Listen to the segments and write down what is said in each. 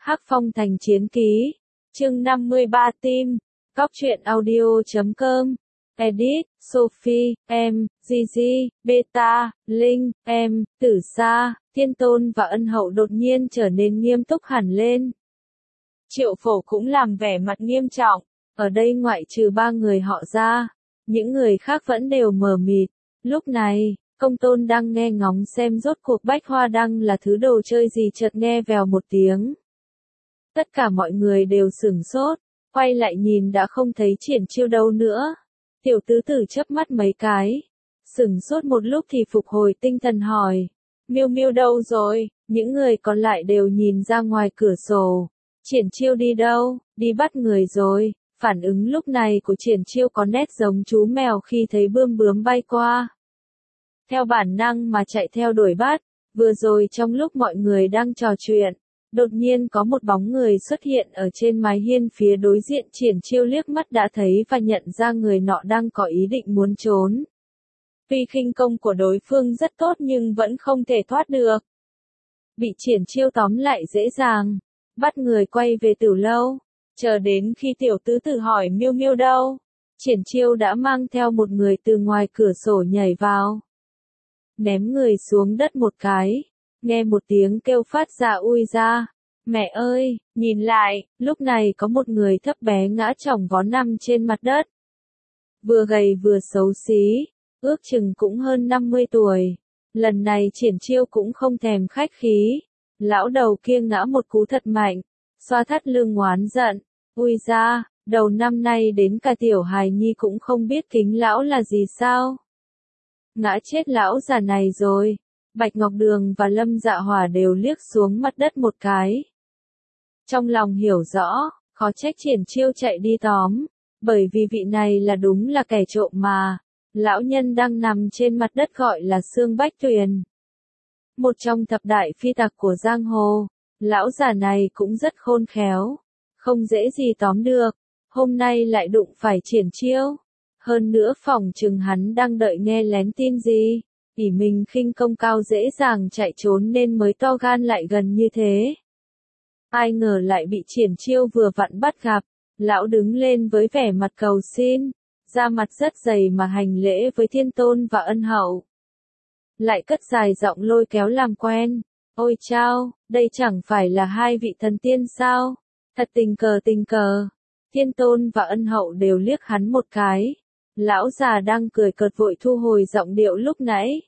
Hắc Phong Thành Chiến Ký, chương 53 Tim, Cóc truyện audio.com, Edit, Sophie, em, Gigi, Beta, Linh, em, Tử Sa, Thiên Tôn và Ân Hậu đột nhiên trở nên nghiêm túc hẳn lên. Triệu Phổ cũng làm vẻ mặt nghiêm trọng, ở đây ngoại trừ 3 người họ ra, những người khác vẫn đều mờ mịt. Lúc này, Công Tôn đang nghe ngóng xem rốt cuộc Bách Hoa Đăng là thứ đồ chơi gì, chợt nghe vèo một tiếng. Tất cả mọi người đều sửng sốt, quay lại nhìn đã không thấy Triển Chiêu đâu nữa. Tiểu tứ tử chớp mắt mấy cái, sửng sốt một lúc thì phục hồi tinh thần hỏi, Miêu Miêu đâu rồi? Những người còn lại đều nhìn ra ngoài cửa sổ. Triển Chiêu đi đâu? Đi bắt người rồi. Phản ứng lúc này của Triển Chiêu có nét giống chú mèo khi thấy bươm bướm bay qua. Theo bản năng mà chạy theo đuổi bắt. Vừa rồi trong lúc mọi người đang trò chuyện, đột nhiên có một bóng người xuất hiện ở trên mái hiên phía đối diện. Triển Chiêu liếc mắt đã thấy và nhận ra người nọ đang có ý định muốn trốn. Tuy khinh công của đối phương rất tốt nhưng vẫn không thể thoát được. Bị Triển Chiêu tóm lại dễ dàng, bắt người quay về Tử Lâu. Chờ đến khi tiểu tứ tử hỏi Miêu Miêu đâu, Triển Chiêu đã mang theo một người từ ngoài cửa sổ nhảy vào. Ném người xuống đất một cái, nghe một tiếng kêu phát ra ui ra. Mẹ ơi, nhìn lại, lúc này có một người thấp bé ngã chỏng vó nằm trên mặt đất. Vừa gầy vừa xấu xí, ước chừng cũng hơn 50 tuổi. Lần này Triển Chiêu cũng không thèm khách khí. Lão đầu kia ngã một cú thật mạnh, xoa thắt lưng oán giận. Ui ra, đầu năm nay đến cả tiểu hài nhi cũng không biết kính lão là gì sao. Ngã chết lão già này rồi. Bạch Ngọc Đường và Lâm Dạ Hỏa đều liếc xuống mặt đất một cái. Trong lòng hiểu rõ, khó trách Triển Chiêu chạy đi tóm, bởi vì vị này là đúng là kẻ trộm mà. Lão nhân đang nằm trên mặt đất gọi là Xương Bách Tuyền. Một trong thập đại phi tặc của giang hồ, lão già này cũng rất khôn khéo, không dễ gì tóm được, hôm nay lại đụng phải Triển Chiêu. Hơn nữa phỏng chừng hắn đang đợi nghe lén tin gì, ỷ mình khinh công cao dễ dàng chạy trốn nên mới to gan lại gần như thế. Ai ngờ lại bị Triển Chiêu vừa vặn bắt gặp, lão đứng lên với vẻ mặt cầu xin, da mặt rất dày mà hành lễ với Thiên Tôn và Ân Hậu. Lại cất dài giọng lôi kéo làm quen, ôi chao, đây chẳng phải là hai vị thần tiên sao, thật tình cờ. Thiên Tôn và Ân Hậu đều liếc hắn một cái. Lão già đang cười cợt vội thu hồi giọng điệu lúc nãy.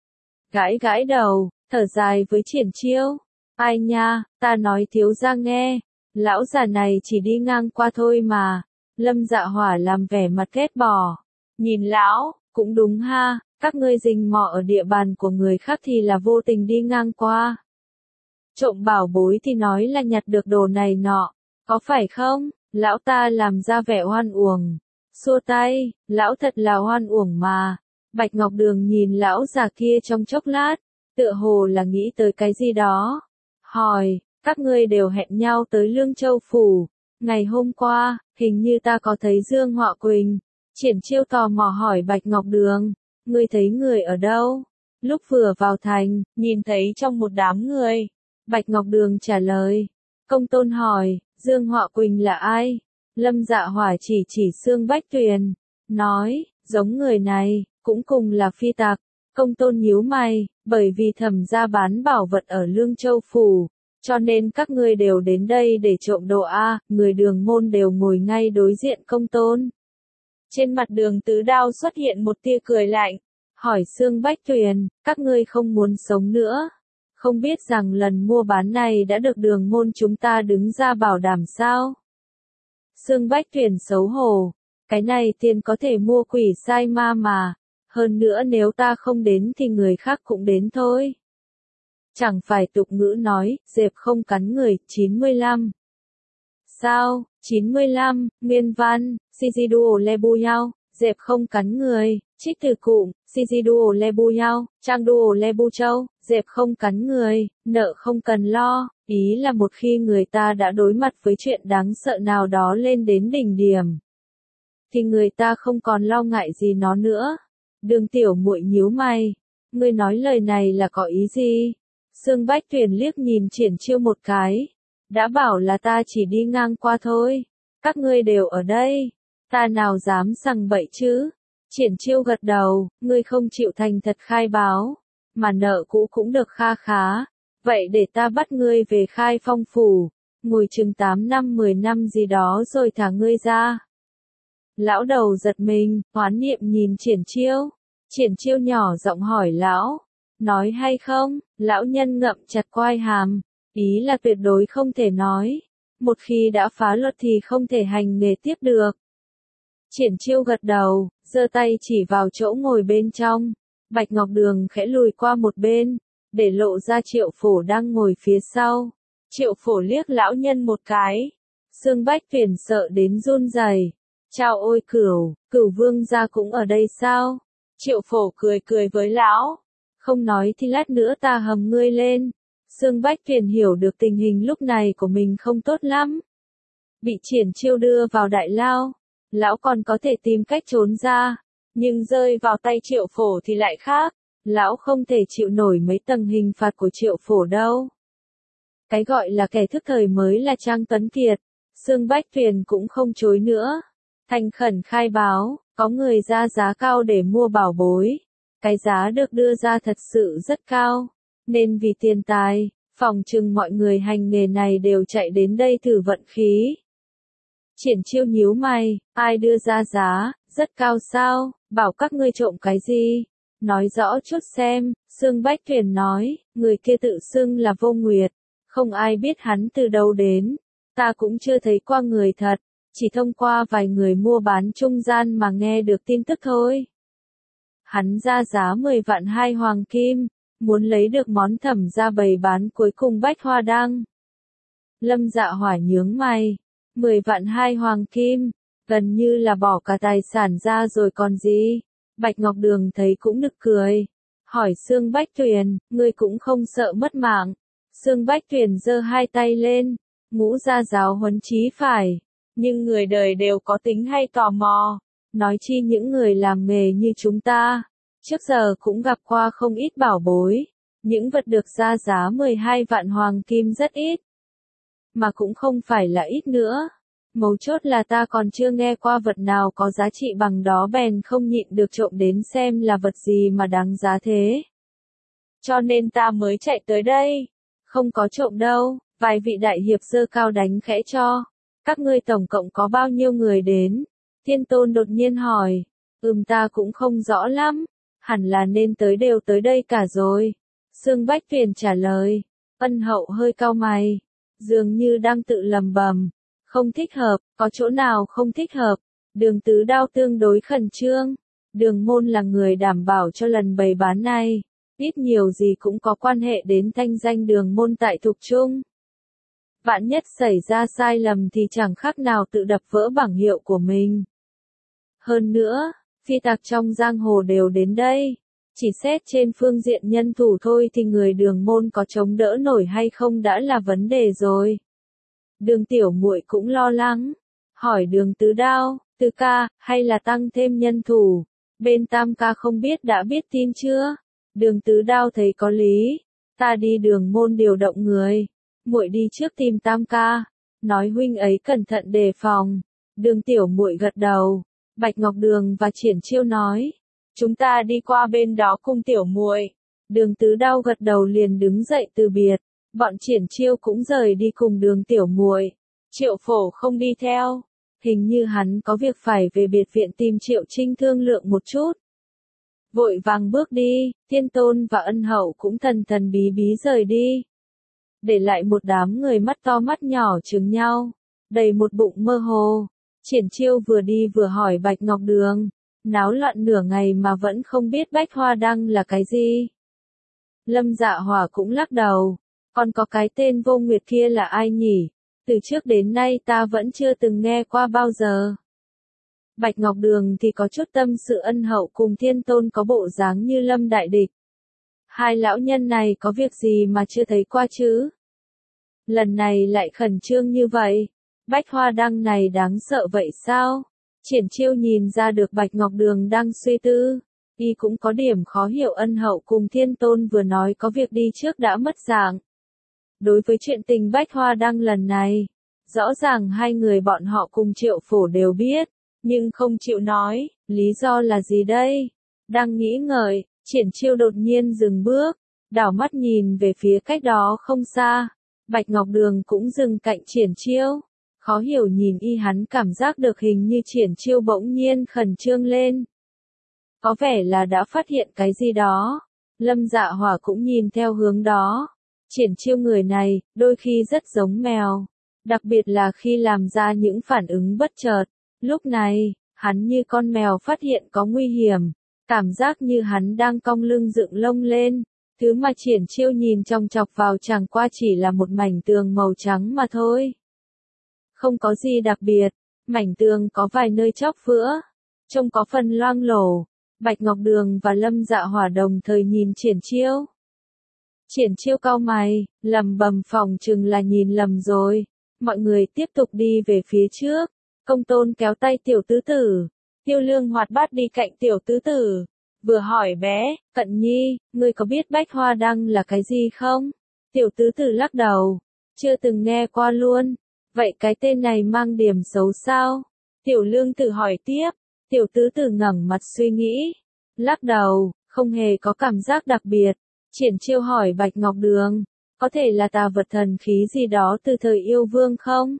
Gãi đầu, thở dài với Triển Chiêu. Ai nha, ta nói thiếu gia nghe, lão già này chỉ đi ngang qua thôi mà. Lâm Dạ Hỏa làm vẻ mặt ghét bỏ. Nhìn lão, cũng đúng ha, các ngươi rình mò ở địa bàn của người khác thì là vô tình đi ngang qua. Trộm bảo bối thì nói là nhặt được đồ này nọ, có phải không? Lão ta làm ra vẻ oan uổng. Xua tay, lão thật là oan uổng mà. Bạch Ngọc Đường nhìn lão già kia trong chốc lát, tựa hồ là nghĩ tới cái gì đó. Hỏi, các ngươi đều hẹn nhau tới Lương Châu Phủ. Ngày hôm qua, hình như ta có thấy Dương Họa Quỳnh. Triển Chiêu tò mò hỏi Bạch Ngọc Đường, ngươi thấy người ở đâu? Lúc vừa vào thành, nhìn thấy trong một đám người. Bạch Ngọc Đường trả lời. Công Tôn hỏi, Dương Họa Quỳnh là ai? Lâm Dạ Hỏa chỉ Xương Bách Tuyền, nói, giống người này, cũng cùng là phi tặc. Công Tôn nhíu mày, bởi vì Thẩm gia bán bảo vật ở Lương Châu Phủ, cho nên các ngươi đều đến đây để trộm đồ a. Người Đường môn đều ngồi ngay đối diện Công Tôn. Trên mặt Đường Tứ Đao xuất hiện một tia cười lạnh, hỏi Xương Bách Tuyền, các ngươi không muốn sống nữa? Không biết rằng lần mua bán này đã được Đường môn chúng ta đứng ra bảo đảm sao? Xương Bách Tuyền xấu hổ, cái này tiền có thể mua quỷ sai ma mà, hơn nữa nếu ta không đến thì người khác cũng đến thôi. Chẳng phải tục ngữ nói, dẹp không cắn người, 95. Sao, 95, nguyên văn, Sigiduo Lebu Yao, dẹp không cắn người, trích từ cụm, Sigiduo Lebu Yao, Trang Duo Lebu Châu, dẹp không cắn người, nợ không cần lo. Ý là một khi người ta đã đối mặt với chuyện đáng sợ nào đó lên đến đỉnh điểm, thì người ta không còn lo ngại gì nó nữa. Đường tiểu muội nhíu mày, ngươi nói lời này là có ý gì? Xương Bách Tuyền liếc nhìn Triển Chiêu một cái, Đã bảo là ta chỉ đi ngang qua thôi. Các ngươi đều ở đây. Ta nào dám sằng bậy chứ? Triển Chiêu gật đầu, ngươi không chịu thành thật khai báo. Mà nợ cũ cũng được kha khá. Vậy để ta bắt ngươi về Khai Phong phủ. Ngồi chừng 8 năm 10 năm gì đó rồi thả ngươi ra. Lão đầu giật mình, hoán niệm nhìn Triển Chiêu. Triển Chiêu nhỏ giọng hỏi lão. Nói hay không? Lão nhân ngậm chặt quai hàm. Ý là tuyệt đối không thể nói. Một khi đã phá luật thì không thể hành nghề tiếp được. Triển Chiêu gật đầu, giơ tay chỉ vào chỗ ngồi bên trong. Bạch Ngọc Đường khẽ lùi qua một bên, để lộ ra Triệu Phổ đang ngồi phía sau. Triệu Phổ liếc lão nhân một cái. Xương Bách Tuyển sợ đến run rẩy. Chào ôi Cửu vương gia cũng ở đây sao? Triệu Phổ cười cười với lão. Không nói thì lát nữa ta hầm ngươi lên. Xương Bách Tuyển hiểu được tình hình lúc này của mình không tốt lắm. Bị Triển Chiêu đưa vào đại lao. Lão còn có thể tìm cách trốn ra. Nhưng rơi vào tay Triệu Phổ thì lại khác. Lão không thể chịu nổi mấy tầng hình phạt của Triệu Phổ đâu. Cái gọi là kẻ thức thời mới là Trang Tuấn Kiệt. Xương Bách Tuyền cũng không chối nữa. Thành khẩn khai báo, có người ra giá cao để mua bảo bối. Cái giá được đưa ra thật sự rất cao. Nên vì tiền tài, phòng chừng mọi người hành nghề này đều chạy đến đây thử vận khí. Triển Chiêu nhíu mày, ai đưa ra giá, rất cao sao, bảo các ngươi trộm cái gì? Nói rõ chút xem, Xương Bách Tuyền nói, người kia tự xưng là Vô Nguyệt, không ai biết hắn từ đâu đến, ta cũng chưa thấy qua người thật, chỉ thông qua vài người mua bán trung gian mà nghe được tin tức thôi. Hắn ra giá 10 vạn 2 hoàng kim, muốn lấy được món thẩm ra bày bán cuối cùng Bách Hoa Đăng. Lâm Dạ Hỏa nhướng mày, 10 vạn 2 hoàng kim, gần như là bỏ cả tài sản ra rồi còn gì. Bạch Ngọc Đường thấy cũng nực cười. Hỏi Xương Bách Tuyền, ngươi cũng không sợ mất mạng. Xương Bách Tuyền giơ hai tay lên. Ngũ gia giáo huấn chí phải. Nhưng người đời đều có tính hay tò mò. Nói chi những người làm nghề như chúng ta. Trước giờ cũng gặp qua không ít bảo bối. Những vật được ra giá 12 vạn hoàng kim rất ít. Mà cũng không phải là ít nữa. Mấu chốt là ta còn chưa nghe qua vật nào có giá trị bằng đó bèn không nhịn được trộm đến xem là vật gì mà đáng giá thế. Cho nên ta mới chạy tới đây. Không có trộm đâu, vài vị đại hiệp giơ cao đánh khẽ cho. Các ngươi tổng cộng có bao nhiêu người đến? Thiên Tôn đột nhiên hỏi. Ta cũng không rõ lắm. Hẳn là nên đều tới đây cả rồi. Xương Bách Tuyền trả lời. Ân Hậu hơi cau mày. Dường như đang tự lầm bầm. Không thích hợp, có chỗ nào không thích hợp. Đường Tứ Đao tương đối khẩn trương. Đường Môn là người đảm bảo cho lần bày bán này. Ít nhiều gì cũng có quan hệ đến thanh danh Đường Môn tại Thục Trung. Vạn nhất xảy ra sai lầm thì chẳng khác nào tự đập vỡ bảng hiệu của mình. Hơn nữa, phi tặc trong giang hồ đều đến đây. Chỉ xét trên phương diện nhân thủ thôi thì người Đường Môn có chống đỡ nổi hay không đã là vấn đề rồi. Đường Tiểu Muội cũng lo lắng, hỏi Đường Tứ Đao, Tứ ca, hay là tăng thêm nhân thủ, bên Tam ca không biết đã biết tin chưa? Đường Tứ Đao thấy có lý, ta đi Đường Môn điều động người, muội đi trước tìm Tam ca, nói huynh ấy cẩn thận đề phòng. Đường Tiểu Muội gật đầu, Bạch Ngọc Đường và Triển Chiêu nói, chúng ta đi qua bên đó cùng Tiểu Muội. Đường Tứ Đao gật đầu liền đứng dậy từ biệt. Bọn Triển Chiêu cũng rời đi cùng Đường Tiểu Muội. Triệu Phổ không đi theo. Hình như hắn có việc phải về biệt viện tìm Triệu Trinh thương lượng một chút. Vội vàng bước đi, Thiên Tôn và Ân Hậu cũng thần thần bí bí rời đi. Để lại một đám người mắt to mắt nhỏ chừng nhau. Đầy một bụng mơ hồ. Triển Chiêu vừa đi vừa hỏi Bạch Ngọc Đường. Náo loạn nửa ngày mà vẫn không biết Bách Hoa Đăng là cái gì. Lâm Dạ Hỏa cũng lắc đầu. Còn có cái tên Vô Nguyệt kia là ai nhỉ? Từ trước đến nay ta vẫn chưa từng nghe qua bao giờ. Bạch Ngọc Đường thì có chút tâm sự. Ân Hậu cùng Thiên Tôn có bộ dáng như Lâm đại địch. Hai lão nhân này có việc gì mà chưa thấy qua chứ? Lần này lại khẩn trương như vậy. Bách Hoa Đăng này đáng sợ vậy sao? Triển Chiêu nhìn ra được Bạch Ngọc Đường đang suy tư. Y cũng có điểm khó hiểu. Ân Hậu cùng Thiên Tôn vừa nói có việc đi trước đã mất dạng. Đối với chuyện tình Bách Hoa Đăng lần này, rõ ràng hai người bọn họ cùng Triệu Phổ đều biết, nhưng không chịu nói, lý do là gì đây? Đang nghĩ ngợi, Triển Chiêu đột nhiên dừng bước, đảo mắt nhìn về phía cách đó không xa. Bạch Ngọc Đường cũng dừng cạnh Triển Chiêu, khó hiểu nhìn y, hắn cảm giác được hình như Triển Chiêu bỗng nhiên khẩn trương lên. Có vẻ là đã phát hiện cái gì đó. Lâm Dạ Hỏa cũng nhìn theo hướng đó. Triển Chiêu người này, đôi khi rất giống mèo, đặc biệt là khi làm ra những phản ứng bất chợt. Lúc này, hắn như con mèo phát hiện có nguy hiểm, cảm giác như hắn đang cong lưng dựng lông lên. Thứ mà Triển Chiêu nhìn chòng chọc vào chẳng qua chỉ là một mảnh tường màu trắng mà thôi. Không có gì đặc biệt, mảnh tường có vài nơi chóc vữa, trông có phần loang lổ. Bạch Ngọc Đường và Lâm Dạ Hỏa đồng thời nhìn Triển Chiêu. Triển Chiêu cau mày, lẩm bẩm phòng chừng là nhìn lầm rồi. Mọi người tiếp tục đi về phía trước. Công Tôn kéo tay Tiểu Tứ Tử. Tiêu Lương hoạt bát đi cạnh Tiểu Tứ Tử, vừa hỏi bé, Cận Nhi, ngươi có biết Bách Hoa Đăng là cái gì không? Tiểu Tứ Tử lắc đầu, chưa từng nghe qua luôn. Vậy cái tên này mang điểm xấu sao? Tiểu Lương Tử hỏi tiếp. Tiểu Tứ Tử ngẩng mặt suy nghĩ, lắc đầu, không hề có cảm giác đặc biệt. Triển Chiêu hỏi Bạch Ngọc Đường, có thể là tà vật thần khí gì đó từ thời Yêu Vương không?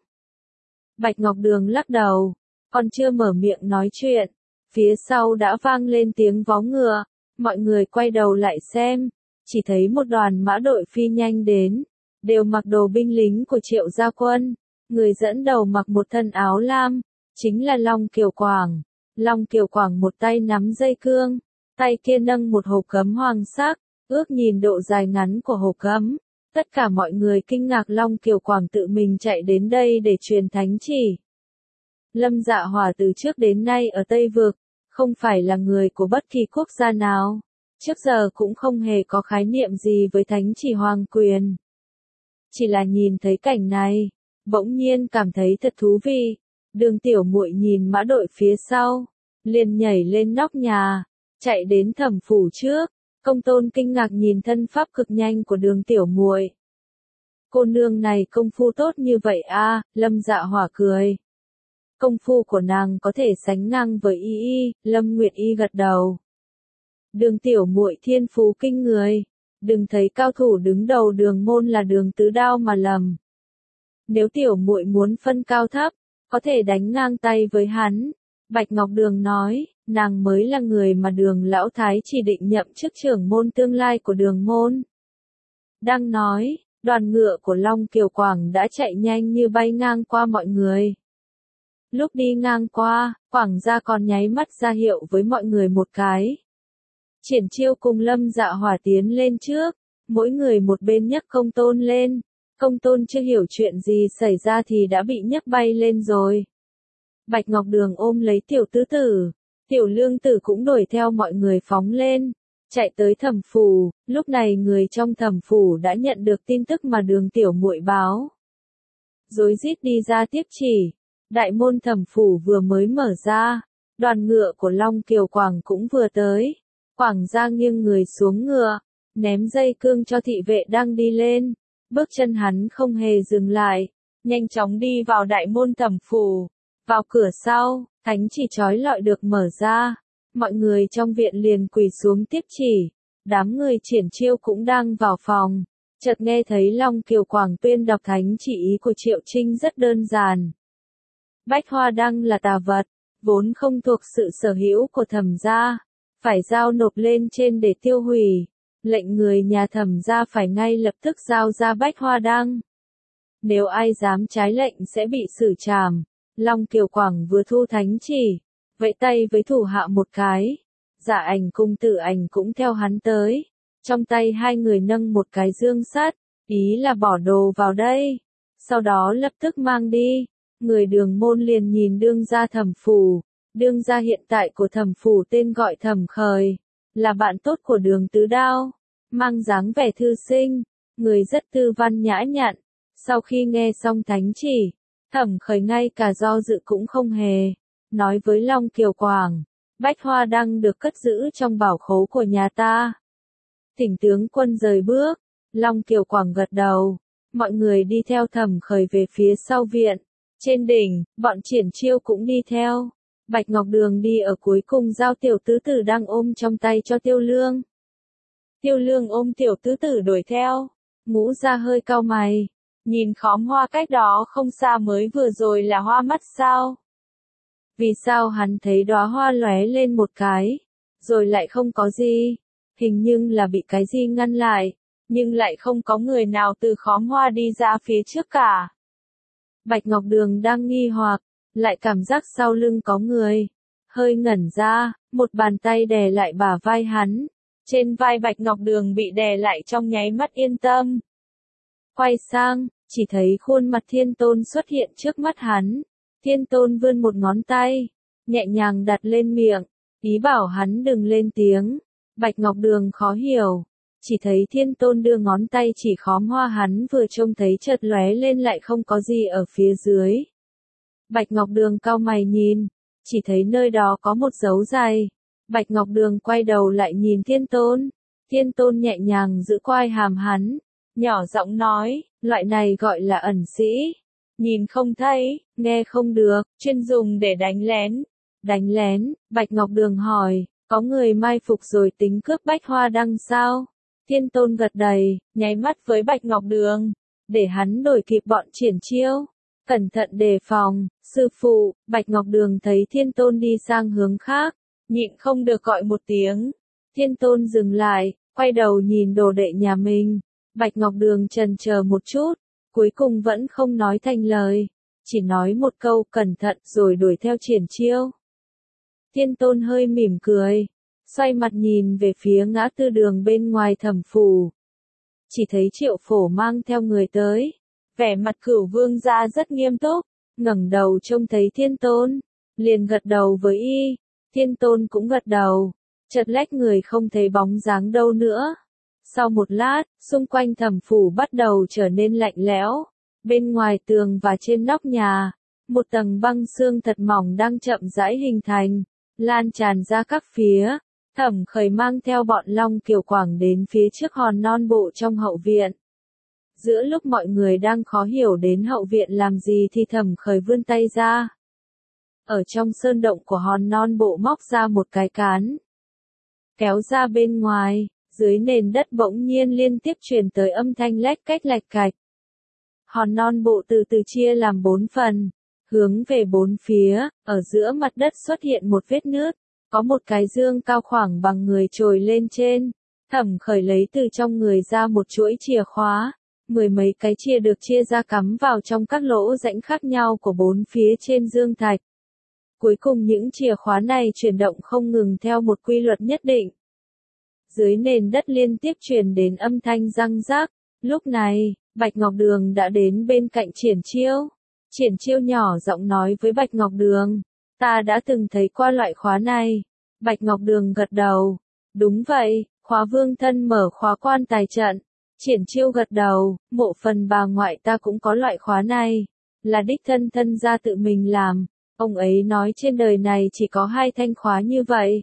Bạch Ngọc Đường lắc đầu, còn chưa mở miệng nói chuyện, phía sau đã vang lên tiếng vó ngựa, mọi người quay đầu lại xem, chỉ thấy một đoàn mã đội phi nhanh đến, đều mặc đồ binh lính của Triệu Gia Quân, người dẫn đầu mặc một thân áo lam, chính là Long Kiều Quảng. Long Kiều Quảng một tay nắm dây cương, tay kia nâng một hộp cấm hoàng sắc, ước nhìn độ dài ngắn của hộp cấm. Tất cả mọi người kinh ngạc Long Kiều Quảng tự mình chạy đến đây để truyền thánh chỉ. Lâm Dạ Hỏa từ trước đến nay ở Tây Vực, không phải là người của bất kỳ quốc gia nào, trước giờ cũng không hề có khái niệm gì với thánh chỉ hoàng quyền. Chỉ là nhìn thấy cảnh này, bỗng nhiên cảm thấy thật thú vị. Đường Tiểu Muội nhìn mã đội phía sau, liền nhảy lên nóc nhà, chạy đến Thẩm phủ trước. Công Tôn kinh ngạc nhìn thân pháp cực nhanh của Đường Tiểu Muội. Cô nương này công phu tốt như vậy a, Lâm Dạ Hỏa cười. Công phu của nàng có thể sánh ngang với y, Lâm Nguyệt Y gật đầu. Đường Tiểu Muội thiên phú kinh người, đừng thấy cao thủ đứng đầu đường môn là Đường Tứ Đao mà lầm. Nếu Tiểu Muội muốn phân cao thấp, có thể đánh ngang tay với hắn. Bạch Ngọc Đường nói, nàng mới là người mà Đường Lão Thái chỉ định nhậm chức trưởng môn tương lai của Đường môn. Đang nói, đoàn ngựa của Long Kiều Quảng đã chạy nhanh như bay ngang qua mọi người. Lúc đi ngang qua, Quảng gia còn nháy mắt ra hiệu với mọi người một cái. Triển Chiêu cùng Lâm Dạ Hỏa tiến lên trước, mỗi người một bên nhấc Công Tôn lên. Công Tôn chưa hiểu chuyện gì xảy ra thì đã bị nhấc bay lên rồi. Bạch Ngọc Đường ôm lấy Tiểu Tứ Tử, Tiểu Lương Tử cũng đuổi theo mọi người phóng lên, chạy tới Thẩm phủ. Lúc này người trong Thẩm phủ đã nhận được tin tức mà Đường Tiểu Muội báo, rối rít đi ra tiếp chỉ. Đại môn Thẩm phủ vừa mới mở ra, đoàn ngựa của Long Kiều Quảng cũng vừa tới. Quảng gia nghiêng người xuống ngựa, ném dây cương cho thị vệ đang đi lên. Bước chân hắn không hề dừng lại, nhanh chóng đi vào đại môn Thẩm phủ. Vào cửa sau, thánh chỉ trói lọi được mở ra, mọi người trong viện liền quỳ xuống tiếp chỉ. Đám người Triển Chiêu cũng đang vào phòng, chợt nghe thấy Long Kiều Quảng tuyên đọc thánh chỉ, ý của Triệu Trinh rất đơn giản. Bách Hoa Đăng là tà vật, vốn không thuộc sự sở hữu của Thẩm gia, phải giao nộp lên trên để tiêu hủy. Lệnh người nhà Thẩm gia phải ngay lập tức giao ra Bách Hoa Đăng. Nếu ai dám trái lệnh sẽ bị xử trảm. Long Kiều Quảng vừa thu thánh chỉ, vẫy tay với thủ hạ một cái. Dạ Ảnh cùng Tử Ảnh cũng theo hắn tới. Trong tay hai người nâng một cái dương sắt, ý là bỏ đồ vào đây. Sau đó lập tức mang đi. Người Đường môn liền nhìn đương gia Thẩm phủ. Đương gia hiện tại của Thẩm phủ tên gọi Thẩm Khởi, là bạn tốt của Đường Tứ Đao, mang dáng vẻ thư sinh, người rất tư văn nhã nhặn. Sau khi nghe xong thánh chỉ, Thẩm Khởi ngay cả do dự cũng không hề, nói với Long Kiều Quảng, Bách Hoa Đăng được cất giữ trong bảo khố của nhà ta. Thỉnh tướng quân rời bước, Long Kiều Quảng gật đầu, mọi người đi theo Thẩm Khởi về phía sau viện. Trên đỉnh, bọn Triển Chiêu cũng đi theo. Bạch Ngọc Đường đi ở cuối cùng giao tiểu tứ tử đang ôm trong tay cho Tiêu Lương. Tiêu Lương ôm tiểu tứ tử đuổi theo. Ngũ Gia hơi cau mày. Nhìn khóm hoa cách đó không xa mới vừa rồi là hoa mắt sao? Vì sao hắn thấy đóa hoa lóe lên một cái, rồi lại không có gì? Hình như là bị cái gì ngăn lại, nhưng lại không có người nào từ khóm hoa đi ra phía trước cả. Bạch Ngọc Đường đang nghi hoặc, lại cảm giác sau lưng có người. Hơi ngẩn ra, một bàn tay đè lại bả vai hắn. Trên vai Bạch Ngọc Đường bị đè lại trong nháy mắt yên tâm. Quay sang, chỉ thấy khuôn mặt Thiên Tôn xuất hiện trước mắt hắn. Thiên Tôn vươn một ngón tay, nhẹ nhàng đặt lên miệng, ý bảo hắn đừng lên tiếng. Bạch Ngọc Đường khó hiểu, chỉ thấy Thiên Tôn đưa ngón tay chỉ khóm hoa hắn vừa trông thấy chợt lóe lên lại không có gì ở phía dưới. Bạch Ngọc Đường cau mày nhìn, chỉ thấy nơi đó có một dấu giày. Bạch Ngọc Đường quay đầu lại nhìn Thiên Tôn. Thiên Tôn nhẹ nhàng giữ quai hàm hắn, nhỏ giọng nói, loại này gọi là ẩn sĩ. Nhìn không thấy, nghe không được, chuyên dùng để đánh lén. Đánh lén, Bạch Ngọc Đường hỏi, có người mai phục rồi tính cướp Bách Hoa Đăng sao? Thiên Tôn gật đầy, nháy mắt với Bạch Ngọc Đường, để hắn đuổi kịp bọn Triển Chiêu. Cẩn thận đề phòng, sư phụ. Bạch Ngọc Đường thấy Thiên Tôn đi sang hướng khác, nhịn không được gọi một tiếng. Thiên Tôn dừng lại, quay đầu nhìn đồ đệ nhà mình. Bạch Ngọc Đường chần chờ một chút, cuối cùng vẫn không nói thành lời, chỉ nói một câu cẩn thận rồi đuổi theo Triển Chiêu. Thiên Tôn hơi mỉm cười, xoay mặt nhìn về phía ngã tư đường bên ngoài Thẩm phủ. Chỉ thấy Triệu Phổ mang theo người tới, vẻ mặt Cửu Vương gia rất nghiêm túc, ngẩng đầu trông thấy Thiên Tôn, liền gật đầu với y. Thiên Tôn cũng gật đầu, chợt lách người không thấy bóng dáng đâu nữa. Sau một lát, xung quanh Thẩm phủ bắt đầu trở nên lạnh lẽo. Bên ngoài tường và trên nóc nhà, một tầng băng sương thật mỏng đang chậm rãi hình thành, lan tràn ra các phía. Thẩm Khởi mang theo bọn Long Kiều Quảng đến phía trước hòn non bộ trong hậu viện. Giữa lúc mọi người đang khó hiểu đến hậu viện làm gì thì Thẩm Khởi vươn tay ra. Ở trong sơn động của hòn non bộ móc ra một cái cán. Kéo ra bên ngoài, dưới nền đất bỗng nhiên liên tiếp truyền tới âm thanh lách cách lạch cạch. Hòn non bộ từ từ chia làm 4 phần, hướng về 4 phía, ở giữa mặt đất xuất hiện một vết nứt, có một cái dương cao khoảng bằng người trồi lên trên. Thẩm Khởi lấy từ trong người ra một chuỗi chìa khóa, 10 mấy cái chìa được chia ra cắm vào trong các lỗ rãnh khác nhau của 4 phía trên dương thạch. Cuối cùng những chìa khóa này chuyển động không ngừng theo một quy luật nhất định. Dưới nền đất liên tiếp truyền đến âm thanh răng rác. Lúc này, Bạch Ngọc Đường đã đến bên cạnh Triển Chiêu. Triển Chiêu nhỏ giọng nói với Bạch Ngọc Đường, ta đã từng thấy qua loại khóa này. Bạch Ngọc Đường gật đầu, đúng vậy, khóa vương thân mở khóa quan tài trận. Triển Chiêu gật đầu, mộ phần bà ngoại ta cũng có loại khóa này, là đích thân thân gia tự mình làm. Ông ấy nói trên đời này chỉ có 2 thanh khóa như vậy.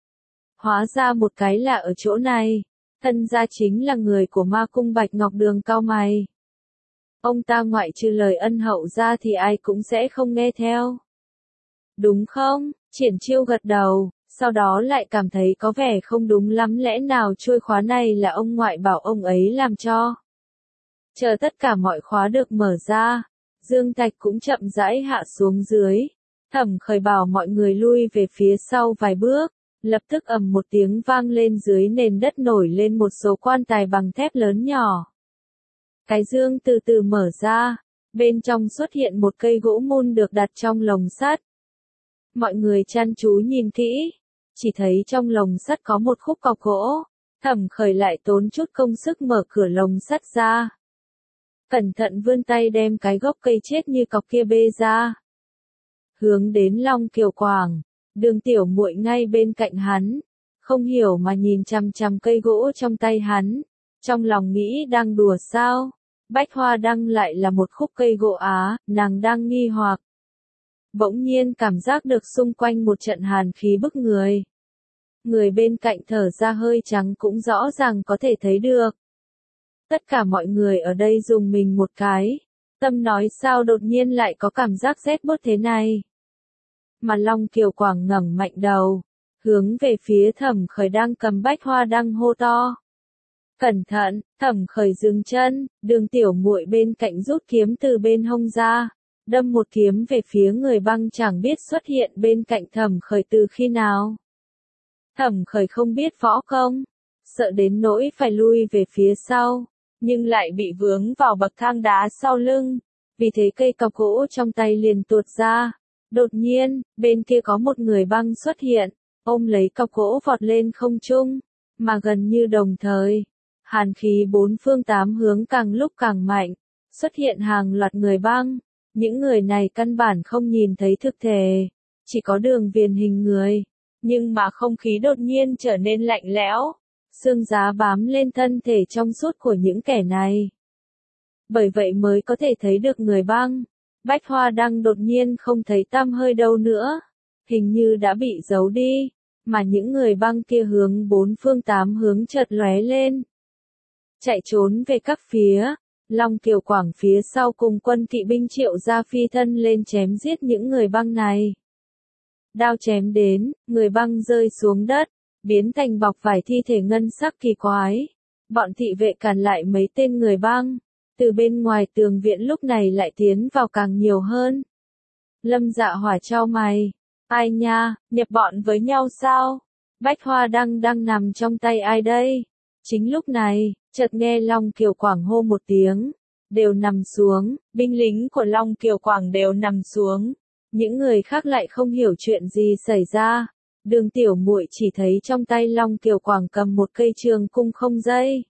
Hóa ra một cái là ở chỗ này. Thân gia chính là người của ma cung. Bạch Ngọc Đường cau mày. Ông ta ngoại trừ lời ân hậu ra thì ai cũng sẽ không nghe theo. Đúng không? Triển Chiêu gật đầu, sau đó lại cảm thấy có vẻ không đúng lắm, lẽ nào chuôi khóa này là ông ngoại bảo ông ấy làm cho. Chờ tất cả mọi khóa được mở ra, dương thạch cũng chậm rãi hạ xuống dưới. Thẩm Khởi bảo mọi người lui về phía sau vài bước, lập tức ầm một tiếng vang lên, dưới nền đất nổi lên một số quan tài bằng thép lớn nhỏ. Cái dương từ từ mở ra, bên trong xuất hiện một cây gỗ mun được đặt trong lồng sắt. Mọi người chăm chú nhìn kỹ, chỉ thấy trong lồng sắt có một khúc cọc gỗ. Thẩm Khởi lại tốn chút công sức mở cửa lồng sắt ra. Cẩn thận vươn tay đem cái gốc cây chết như cọc kia bê ra. Hướng đến Long Kiều Quảng, Đường tiểu muội ngay bên cạnh hắn, không hiểu mà nhìn chằm chằm cây gỗ trong tay hắn, trong lòng nghĩ đang đùa sao, Bách Hoa Đăng lại là một khúc cây gỗ á, nàng đang nghi hoặc. Bỗng nhiên cảm giác được xung quanh một trận hàn khí bức người. Người bên cạnh thở ra hơi trắng cũng rõ ràng có thể thấy được. Tất cả mọi người ở đây dùng mình một cái. Tâm nói sao đột nhiên lại có cảm giác rét buốt thế này. Mà Long Kiều Quảng ngẩng mạnh đầu, hướng về phía Thẩm Khởi đang cầm bách hoa đăng hô to. Cẩn thận, Thẩm Khởi dừng chân, Đường Tiểu Muội bên cạnh rút kiếm từ bên hông ra, đâm một kiếm về phía người băng chẳng biết xuất hiện bên cạnh Thẩm Khởi từ khi nào. Thẩm Khởi không biết võ công, sợ đến nỗi phải lui về phía sau, nhưng lại bị vướng vào bậc thang đá sau lưng, vì thế cây cọc gỗ trong tay liền tuột ra. Đột nhiên, bên kia có một người băng xuất hiện, ôm lấy cọc gỗ vọt lên không trung, mà gần như đồng thời, hàn khí bốn phương tám hướng càng lúc càng mạnh, xuất hiện hàng loạt người băng, những người này căn bản không nhìn thấy thực thể, chỉ có đường viền hình người, nhưng mà không khí đột nhiên trở nên lạnh lẽo, xương giá bám lên thân thể trong suốt của những kẻ này. Bởi vậy mới có thể thấy được người băng. Bách hoa đăng đột nhiên không thấy tăm hơi đâu nữa, hình như đã bị giấu đi, mà những người băng kia hướng bốn phương tám hướng chợt lóe lên. Chạy trốn về các phía, Long Kiều Quảng phía sau cùng quân kỵ binh Triệu Gia phi thân lên chém giết những người băng này. Đao chém đến, người băng rơi xuống đất, biến thành bọc vải thi thể ngân sắc kỳ quái. Bọn thị vệ cản lại mấy tên người băng. Từ bên ngoài tường viện lúc này lại tiến vào càng nhiều hơn. Lâm Dạ Hỏa chau mày. Ai nha, nhập bọn với nhau sao? Bách hoa đăng đang nằm trong tay ai đây? Chính lúc này, chợt nghe Long Kiều Quảng hô một tiếng. Đều nằm xuống, binh lính của Long Kiều Quảng đều nằm xuống. Những người khác lại không hiểu chuyện gì xảy ra. Đường Tiểu Muội chỉ thấy trong tay Long Kiều Quảng cầm một cây trường cung không dây.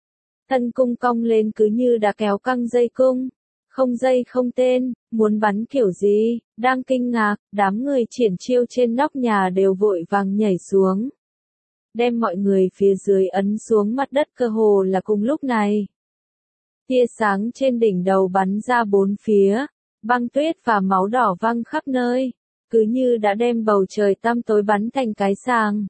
Thân cung cong lên cứ như đã kéo căng dây cung. Không dây không tên, muốn bắn kiểu gì, đang kinh ngạc, đám người triển chiêu trên nóc nhà đều vội vàng nhảy xuống. Đem mọi người phía dưới ấn xuống mặt đất cơ hồ là cùng lúc này. Tia sáng trên đỉnh đầu bắn ra bốn phía, băng tuyết và máu đỏ văng khắp nơi, cứ như đã đem bầu trời tăm tối bắn thành cái sàng.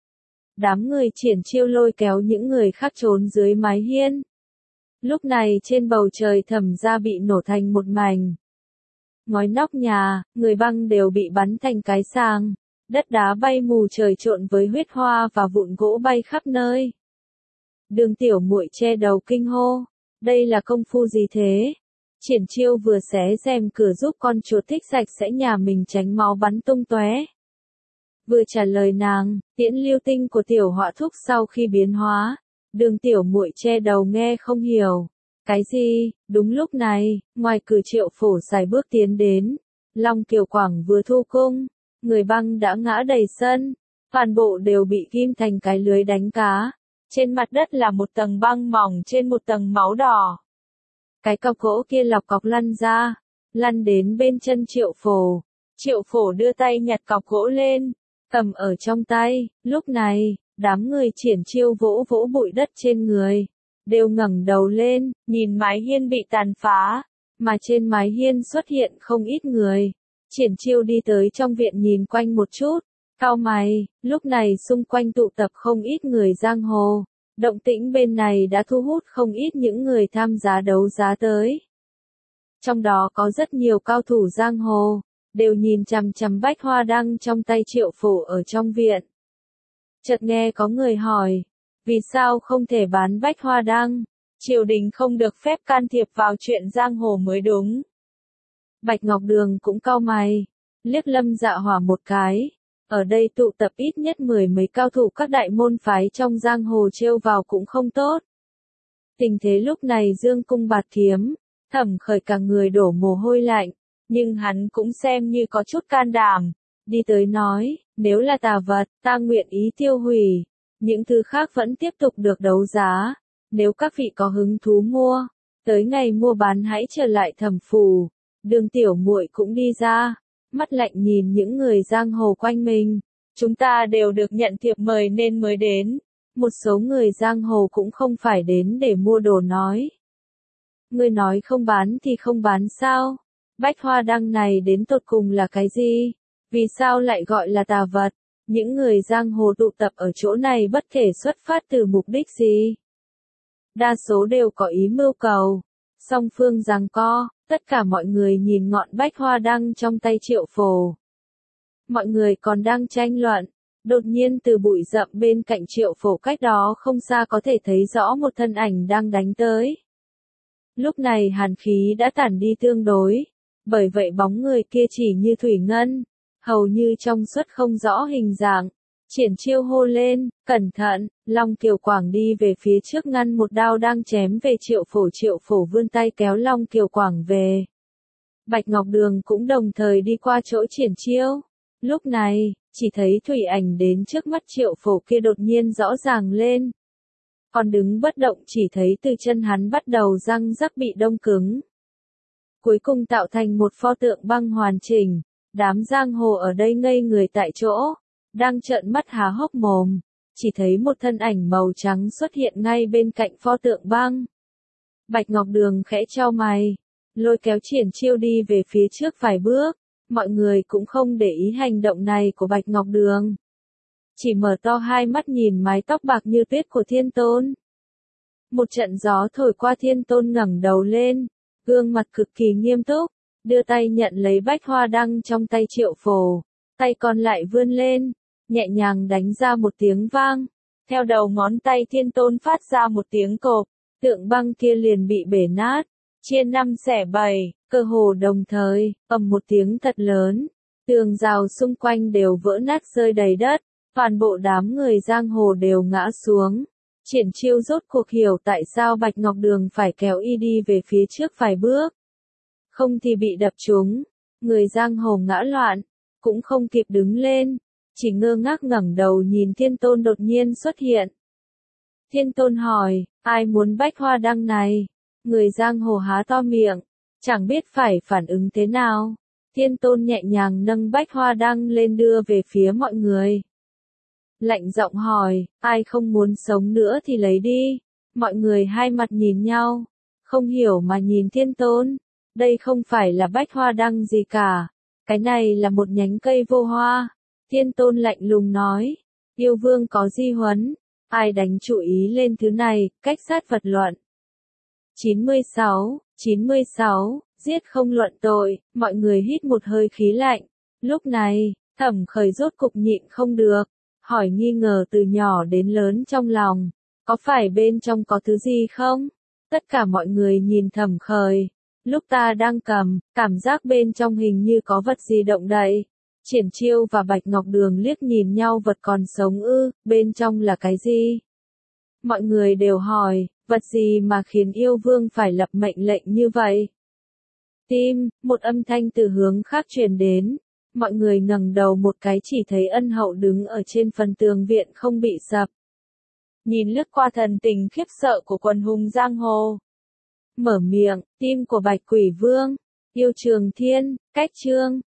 Đám người triển chiêu lôi kéo những người khác trốn dưới mái hiên. Lúc này trên bầu trời Thẩm gia bị nổ thành một mảnh. Ngói nóc nhà, người băng đều bị bắn thành cái sàng. Đất đá bay mù trời trộn với huyết hoa và vụn gỗ bay khắp nơi. Đường Tiểu Muội che đầu kinh hô. Đây là công phu gì thế? Triển chiêu vừa xé rèm cửa giúp con chuột thích sạch sẽ nhà mình tránh máu bắn tung tóe. Vừa trả lời nàng, tiễn lưu tinh của Tiểu Họa Thúc sau khi biến hóa. Đường Tiểu Muội che đầu nghe không hiểu. Cái gì? Đúng lúc này, ngoài cửa Triệu Phổ sải bước tiến đến. Long Kiều Quảng vừa thu cung, người băng đã ngã đầy sân. Toàn bộ đều bị ghim thành cái lưới đánh cá. Trên mặt đất là một tầng băng mỏng trên một tầng máu đỏ. Cái cọc gỗ kia lọc cọc lăn ra, lăn đến bên chân Triệu Phổ. Triệu Phổ đưa tay nhặt cọc gỗ lên, cầm ở trong tay. Lúc này, đám người triển chiêu vỗ vỗ bụi đất trên người, đều ngẩng đầu lên, nhìn mái hiên bị tàn phá, mà trên mái hiên xuất hiện không ít người. Triển chiêu đi tới trong viện nhìn quanh một chút, cau mày, lúc này xung quanh tụ tập không ít người giang hồ. Động tĩnh bên này đã thu hút không ít những người tham gia đấu giá tới. Trong đó có rất nhiều cao thủ giang hồ, đều nhìn chằm chằm bách hoa đăng trong tay Triệu Phổ ở trong viện. Chợt nghe có người hỏi, vì sao không thể bán bách hoa đăng? Triều đình không được phép can thiệp vào chuyện giang hồ mới đúng. Bạch Ngọc Đường cũng cau mày, liếc Lâm Dạ Hỏa một cái. Ở đây tụ tập ít nhất 10 mấy cao thủ các đại môn phái trong giang hồ trêu vào cũng không tốt. Tình thế lúc này dương cung bạt kiếm, Thẩm Khởi cả người đổ mồ hôi lạnh, nhưng hắn cũng xem như có chút can đảm, đi tới nói, nếu là tà vật, ta nguyện ý tiêu hủy, những thứ khác vẫn tiếp tục được đấu giá, nếu các vị có hứng thú mua, tới ngày mua bán hãy trở lại Thẩm phủ. Đường Tiểu Muội cũng đi ra, mắt lạnh nhìn những người giang hồ quanh mình. Chúng ta đều được nhận thiệp mời nên mới đến. Một số người giang hồ cũng không phải đến để mua đồ nói. Ngươi nói không bán thì không bán sao? Bách hoa đăng này đến tột cùng là cái gì? Vì sao lại gọi là tà vật? Những người giang hồ tụ tập ở chỗ này bất kể xuất phát từ mục đích gì? đa số đều có ý mưu cầu. Song phương giằng co, tất cả mọi người nhìn ngọn bách hoa đăng trong tay Triệu Phổ. Mọi người còn đang tranh luận. Đột nhiên từ bụi rậm bên cạnh Triệu Phổ cách đó không xa có thể thấy rõ một thân ảnh đang đánh tới. Lúc này hàn khí đã tản đi tương đối, bởi vậy bóng người kia chỉ như thủy ngân, hầu như trong suốt không rõ hình dạng. Triển Chiêu hô lên, cẩn thận, Long Kiều Quảng đi về phía trước ngăn một đao đang chém về Triệu Phổ vươn tay kéo Long Kiều Quảng về. Bạch Ngọc Đường cũng đồng thời đi qua chỗ Triển Chiêu. Lúc này, chỉ thấy thủy ảnh đến trước mắt Triệu Phổ kia đột nhiên rõ ràng lên. Còn đứng bất động chỉ thấy từ chân hắn bắt đầu răng rắc bị đông cứng. Cuối cùng tạo thành một pho tượng băng hoàn chỉnh, đám giang hồ ở đây ngây người tại chỗ, đang trợn mắt há hốc mồm, chỉ thấy một thân ảnh màu trắng xuất hiện ngay bên cạnh pho tượng băng. Bạch Ngọc Đường khẽ chau mày, lôi kéo Triển Chiêu đi về phía trước vài bước, mọi người cũng không để ý hành động này của Bạch Ngọc Đường. Chỉ mở to hai mắt nhìn mái tóc bạc như tuyết của Thiên Tôn. Một trận gió thổi qua Thiên Tôn ngẩng đầu lên, gương mặt cực kỳ nghiêm túc, đưa tay nhận lấy bách hoa đăng trong tay Triệu Phổ, tay còn lại vươn lên, nhẹ nhàng đánh ra một tiếng vang. Theo đầu ngón tay Thiên Tôn phát ra một tiếng cộp, tượng băng kia liền bị bể nát, chia năm xẻ bảy, cơ hồ đồng thời, ầm một tiếng thật lớn, tường rào xung quanh đều vỡ nát rơi đầy đất, toàn bộ đám người giang hồ đều ngã xuống. Triển Chiêu rốt cuộc hiểu tại sao Bạch Ngọc Đường phải kéo y đi về phía trước vài bước. Không thì bị đập trúng, người giang hồ ngã loạn, cũng không kịp đứng lên, chỉ ngơ ngác ngẩng đầu nhìn Thiên Tôn đột nhiên xuất hiện. Thiên Tôn hỏi, ai muốn bách hoa đăng này? Người giang hồ há to miệng, chẳng biết phải phản ứng thế nào. Thiên Tôn nhẹ nhàng nâng bách hoa đăng lên đưa về phía mọi người. Lạnh giọng hỏi, ai không muốn sống nữa thì lấy đi. Mọi người hai mặt nhìn nhau, không hiểu mà nhìn Thiên Tôn. Đây không phải là bách hoa đăng gì cả, cái này là một nhánh cây vô hoa. Thiên Tôn lạnh lùng nói, yêu vương có di huấn, ai đánh chú ý lên thứ này, cách sát vật luận. 96, giết không luận tội, mọi người hít một hơi khí lạnh. Lúc này, Thẩm Khởi rốt cục nhịn không được, hỏi nghi ngờ từ nhỏ đến lớn trong lòng, có phải bên trong có thứ gì không? Tất cả mọi người nhìn Thẩm Khởi, lúc ta đang cầm, cảm giác bên trong hình như có vật gì động đậy. Triển Chiêu và Bạch Ngọc Đường liếc nhìn nhau, vật còn sống ư, bên trong là cái gì? Mọi người đều hỏi, vật gì mà khiến yêu vương phải lập mệnh lệnh như vậy? Tim, một âm thanh từ hướng khác truyền đến. Mọi người ngẩng đầu một cái chỉ thấy Ân Hậu đứng ở trên phần tường viện không bị sập. Nhìn lướt qua thần tình khiếp sợ của quần hùng giang hồ. Mở miệng, tim của Bạch Quỷ Vương, Yêu Trường Thiên, Cách Chương.